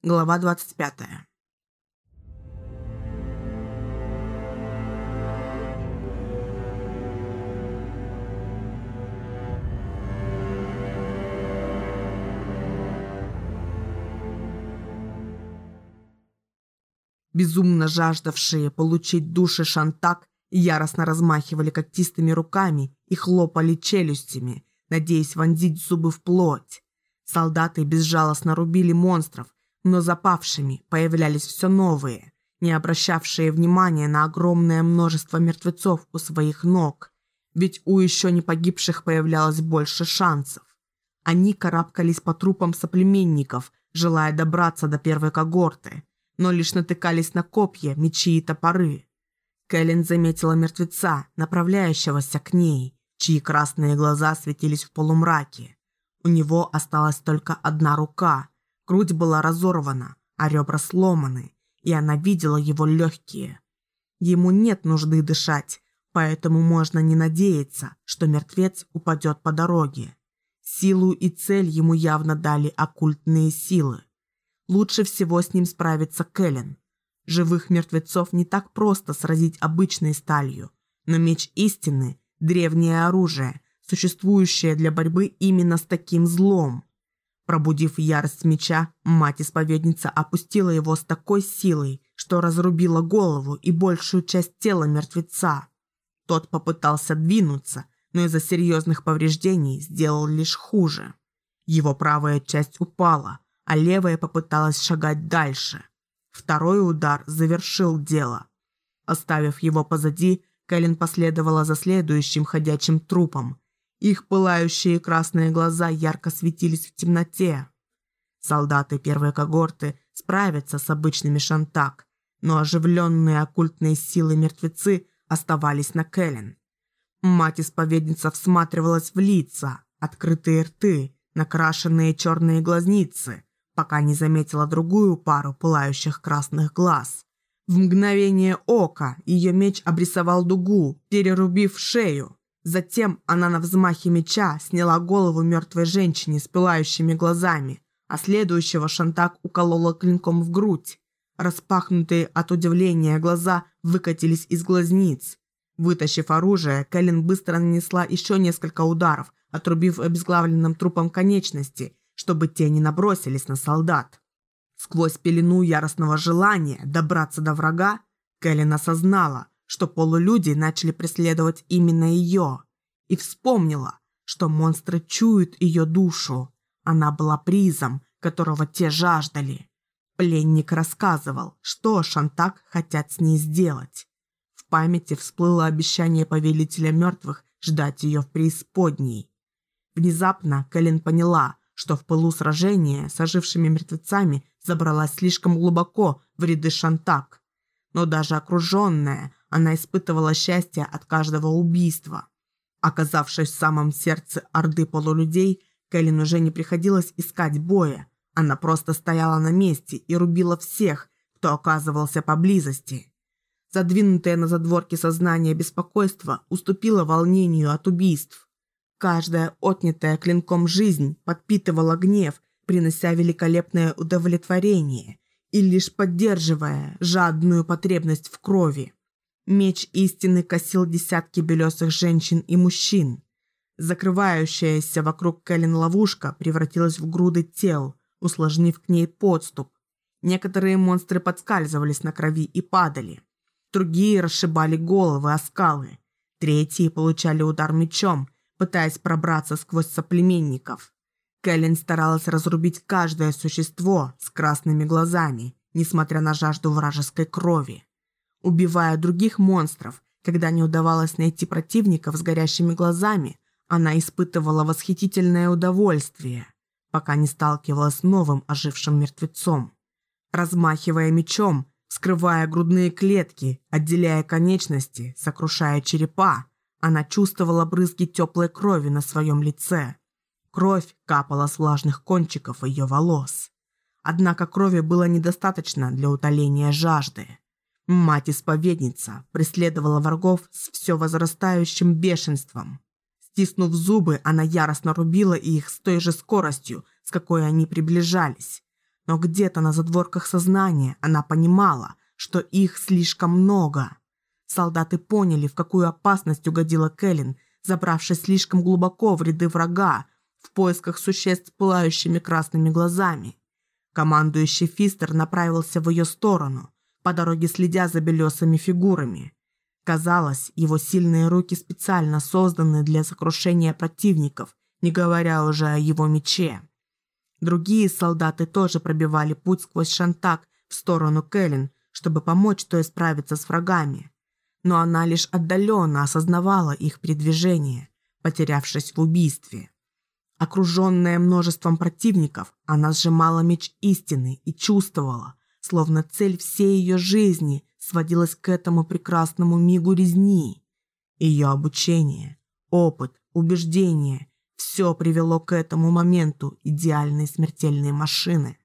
Глава 25. Безумно жаждавшие получить души Шантак яростно размахивали когтистыми руками и хлопали челюстями, надеясь вонзить зубы в плоть. Солдаты безжалостно рубили монстров, но запавшими появлялись все новые, не обращавшие внимания на огромное множество мертвецов у своих ног, ведь у еще не погибших появлялось больше шансов. Они карабкались по трупам соплеменников, желая добраться до первой когорты, но лишь натыкались на копья, мечи и топоры. Кэлен заметила мертвеца, направляющегося к ней, чьи красные глаза светились в полумраке. У него осталась только одна рука, грудь была разорвана, а ребра сломаны, и она видела его легкие. Ему нет нужды дышать, поэтому можно не надеяться, что мертвец упадет по дороге. Силу и цель ему явно дали оккультные силы. Лучше всего с ним справится Кэлен. Живых мертвецов не так просто сразить обычной сталью, но меч истины – древнее оружие, существующее для борьбы именно с таким злом. Пробудив ярость меча, мать-исповедница опустила его с такой силой, что разрубила голову и большую часть тела мертвеца. Тот попытался двинуться, но из-за серьезных повреждений сделал лишь хуже. Его правая часть упала, а левая попыталась шагать дальше. Второй удар завершил дело. Оставив его позади, Кэлен последовала за следующим ходячим трупом. Их пылающие красные глаза ярко светились в темноте. Солдаты первой когорты справятся с обычными Шантак, но оживленные оккультные силы мертвецы оставались на Кэлен. Мать-исповедница всматривалась в лица, открытые рты, накрашенные черные глазницы, пока не заметила другую пару пылающих красных глаз. В мгновение ока ее меч обрисовал дугу, перерубив шею. Затем она на взмахе меча сняла голову мертвой женщине с пылающими глазами, а следующего Шантак уколола клинком в грудь. Распахнутые от удивления глаза выкатились из глазниц. Вытащив оружие, Кэлен быстро нанесла еще несколько ударов, отрубив обезглавленным трупом конечности, чтобы те не набросились на солдат. Сквозь пелену яростного желания добраться до врага, Кэлен осознала, что полулюди начали преследовать именно ее, и вспомнила, что монстры чуют ее душу. Она была призом, которого те жаждали. Пленник рассказывал, что Шантак хотят с ней сделать. В памяти всплыло обещание повелителя мертвых ждать ее в преисподней. Внезапно Кэлен поняла, что в пылу сражения с ожившими мертвецами забралась слишком глубоко в ряды Шантак. Но даже окруженная, она испытывала счастье от каждого убийства. Оказавшись в самом сердце орды полулюдей, Кэлен уже не приходилось искать боя. Она просто стояла на месте и рубила всех, кто оказывался поблизости. Задвинутое на задворки сознание беспокойство уступило волнению от убийств. Каждая отнятая клинком жизнь подпитывала гнев, принося великолепное удовлетворение и лишь поддерживая жадную потребность в крови. Меч истины косил десятки белесых женщин и мужчин. Закрывающаяся вокруг Кэлен ловушка превратилась в груды тел, усложнив к ней подступ. Некоторые монстры подскальзывались на крови и падали. Другие расшибали головы о скалы. Третьи получали удар мечом, пытаясь пробраться сквозь соплеменников. Кэлен старалась разрубить каждое существо с красными глазами, несмотря на жажду вражеской крови. Убивая других монстров, когда не удавалось найти противников с горящими глазами, она испытывала восхитительное удовольствие, пока не сталкивалась с новым ожившим мертвецом. Размахивая мечом, вскрывая грудные клетки, отделяя конечности, сокрушая черепа, она чувствовала брызги теплой крови на своем лице. Кровь капала с влажных кончиков ее волос. Однако крови было недостаточно для утоления жажды. Мать-исповедница преследовала врагов с все возрастающим бешенством. Стиснув зубы, она яростно рубила их с той же скоростью, с какой они приближались. но где-то на задворках сознания она понимала, что их слишком много. Солдаты поняли, в какую опасность угодила Кэлен, забравшись слишком глубоко в ряды врага, в поисках существ с пылающими красными глазами. Командующий Фистер направился в ее сторону, по дороге следя за белесыми фигурами. Казалось, его сильные руки специально созданы для сокрушения противников, не говоря уже о его мече. Другие солдаты тоже пробивали путь сквозь Шантак в сторону Кэлен, чтобы помочь той справиться с врагами. Но она лишь отдаленно осознавала их передвижение, потерявшись в убийстве. Окруженная множеством противников, она сжимала меч истины и чувствовала, словно цель всей ее жизни сводилась к этому прекрасному мигу резни. Ее обучение, опыт, убеждение – все привело к этому моменту идеальной смертельной машины.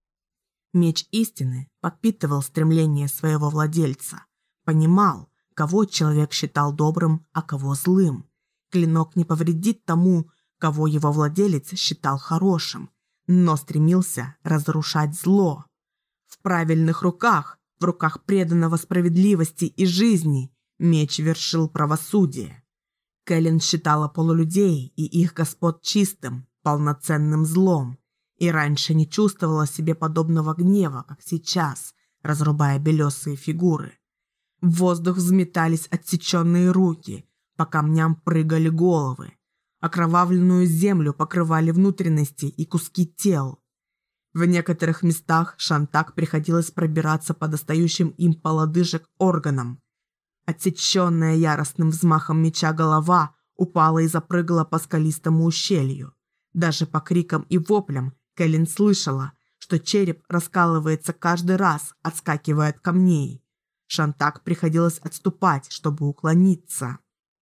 Меч истины подпитывал стремление своего владельца, понимал, кого человек считал добрым, а кого злым. Клинок не повредит тому, кого его владелец считал хорошим, но стремился разрушать зло. В правильных руках, в руках преданного справедливости и жизни, меч вершил правосудие. Кэлен считала полулюдей и их господ чистым, полноценным злом, и раньше не чувствовала в себе подобного гнева, как сейчас, разрубая белесые фигуры. В воздух взметались отсеченные руки, по камням прыгали головы. Окровавленную землю покрывали внутренности и куски тел. В некоторых местах Шантак приходилось пробираться по достающим им по лодыжек органам. Отсеченная яростным взмахом меча голова упала и запрыгала по скалистому ущелью. Даже по крикам и воплям Кэлен слышала, что череп раскалывается каждый раз, отскакивая от камней. Шантак приходилось отступать, чтобы уклониться.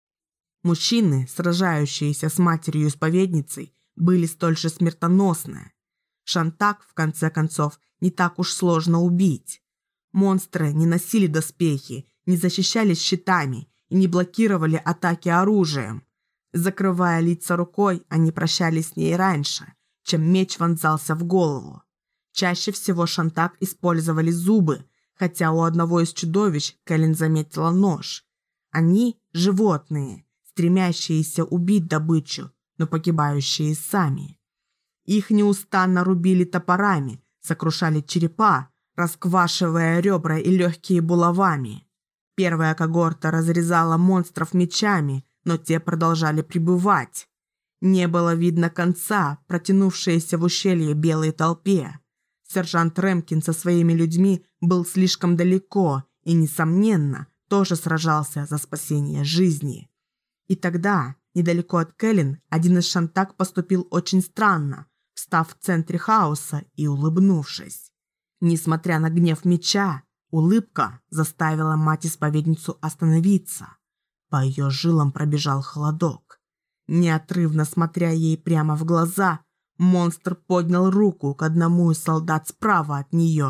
Мужчины, сражающиеся с матерью-исповедницей, были столь же смертоносны. Шантак, в конце концов, не так уж сложно убить. Монстры не носили доспехи, не защищались щитами и не блокировали атаки оружием. Закрывая лица рукой, они прощались с ней раньше, чем меч вонзался в голову. Чаще всего Шантак использовали зубы, хотя у одного из чудовищ Кэлен заметила нож. Они – животные, стремящиеся убить добычу, но погибающие сами. Их неустанно рубили топорами, сокрушали черепа, расквашивая ребра и легкие булавами. Первая когорта разрезала монстров мечами, но те продолжали прибывать. Не было видно конца, протянувшейся в ущелье белой толпе. Сержант Рэмкин со своими людьми был слишком далеко и, несомненно, тоже сражался за спасение жизни. И тогда, недалеко от Кэлен, один из Шантак поступил очень странно, встав в центре хаоса и улыбнувшись. Несмотря на гнев меча, улыбка заставила мать-исповедницу остановиться. По ее жилам пробежал холодок. Неотрывно смотря ей прямо в глаза, монстр поднял руку к одному из солдат справа от нее.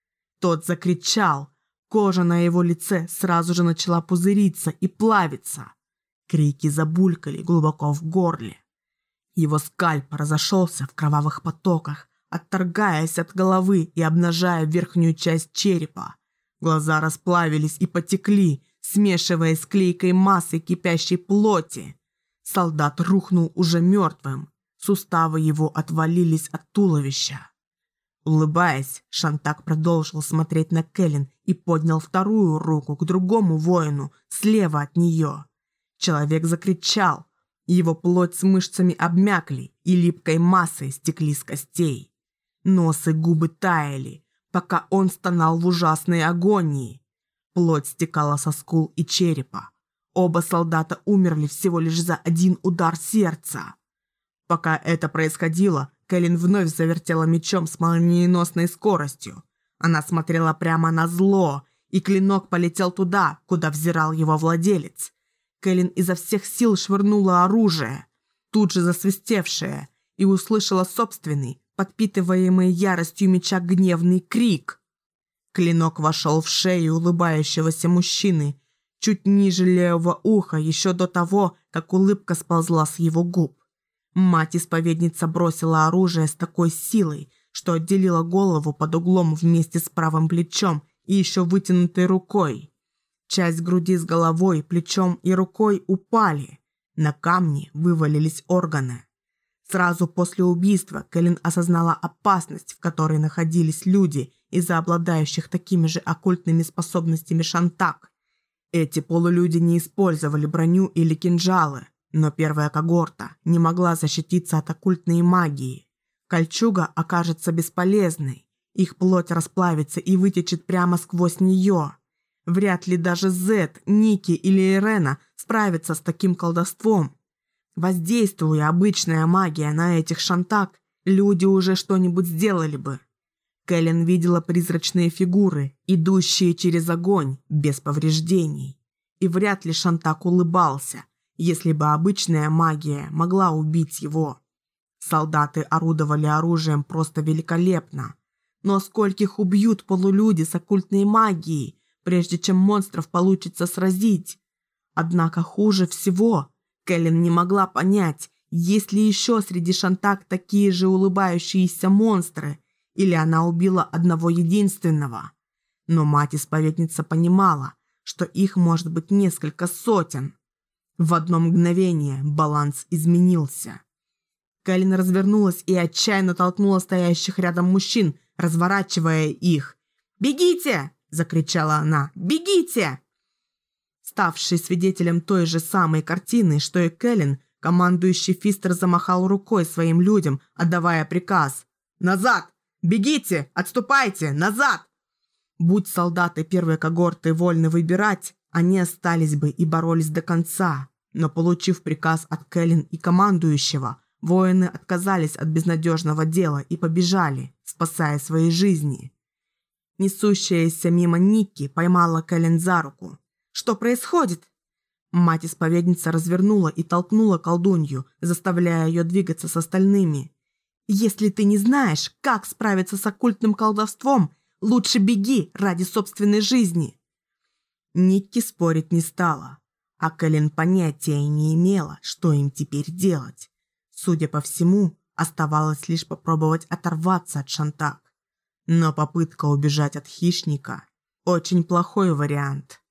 Тот закричал, кожа на его лице сразу же начала пузыриться и плавиться. Крики забулькали глубоко в горле. Его скальп разошелся в кровавых потоках, отторгаясь от головы и обнажая верхнюю часть черепа. Глаза расплавились и потекли, смешиваясь с клейкой массой кипящей плоти. Солдат рухнул уже мертвым. Суставы его отвалились от туловища. Улыбаясь, Шантак продолжил смотреть на Кэлен и поднял вторую руку к другому воину слева от нее. Человек закричал. Его плоть с мышцами обмякли и липкой массой стекли с костей. Нос и губы таяли, пока он стонал в ужасной агонии. Плоть стекала со скул и черепа. Оба солдата умерли всего лишь за один удар сердца. Пока это происходило, Кэлен вновь завертела мечом с молниеносной скоростью. Она смотрела прямо на зло, и клинок полетел туда, куда взирал его владелец. Кэлен изо всех сил швырнула оружие, тут же засвистевшее, и услышала собственный, подпитываемый яростью меча гневный крик. Клинок вошел в шею улыбающегося мужчины, чуть ниже левого уха, еще до того, как улыбка сползла с его губ. Мать-исповедница бросила оружие с такой силой, что отделило голову под углом вместе с правым плечом и еще вытянутой рукой. Часть груди с головой, плечом и рукой упали. На камни вывалились органы. Сразу после убийства Кэлен осознала опасность, в которой находились люди из-за обладающих такими же оккультными способностями Шантак. Эти полулюди не использовали броню или кинжалы, но первая когорта не могла защититься от оккультной магии. Кольчуга окажется бесполезной, их плоть расплавится и вытечет прямо сквозь нее. Вряд ли даже Зет, Ники или Ирена справятся с таким колдовством. Воздействуя обычная магия на этих Шантак, люди уже что-нибудь сделали бы. Кэлен видела призрачные фигуры, идущие через огонь, без повреждений. И вряд ли Шантак улыбался, если бы обычная магия могла убить его. Солдаты орудовали оружием просто великолепно. Но скольких убьют полулюди с оккультной магией, прежде чем монстров получится сразить? Однако хуже всего, Кэлен не могла понять, есть ли еще среди Шантак такие же улыбающиеся монстры, или она убила одного единственного. Но мать-исповедница понимала, что их может быть несколько сотен. В одно мгновение баланс изменился. Кэлен развернулась и отчаянно толкнула стоящих рядом мужчин, разворачивая их. «Бегите!» – закричала она. «Бегите!» Ставший свидетелем той же самой картины, что и Кэлен, командующий Фистер замахал рукой своим людям, отдавая приказ. «Назад! Бегите! Отступайте! Назад!» Будь солдаты первой когорты вольны выбирать, они остались бы и боролись до конца. Но, получив приказ от Кэлен и командующего, воины отказались от безнадежного дела и побежали, спасая свои жизни. Несущаяся мимо Никки поймала Кэлен за руку. «Что происходит?» Мать-исповедница развернула и толкнула колдунью, заставляя ее двигаться с остальными. «Если ты не знаешь, как справиться с оккультным колдовством, лучше беги ради собственной жизни». Никки спорить не стала, а Кэлен понятия не имела, что им теперь делать. Судя по всему, оставалось лишь попробовать оторваться от Шантак. Но попытка убежать от хищника – очень плохой вариант.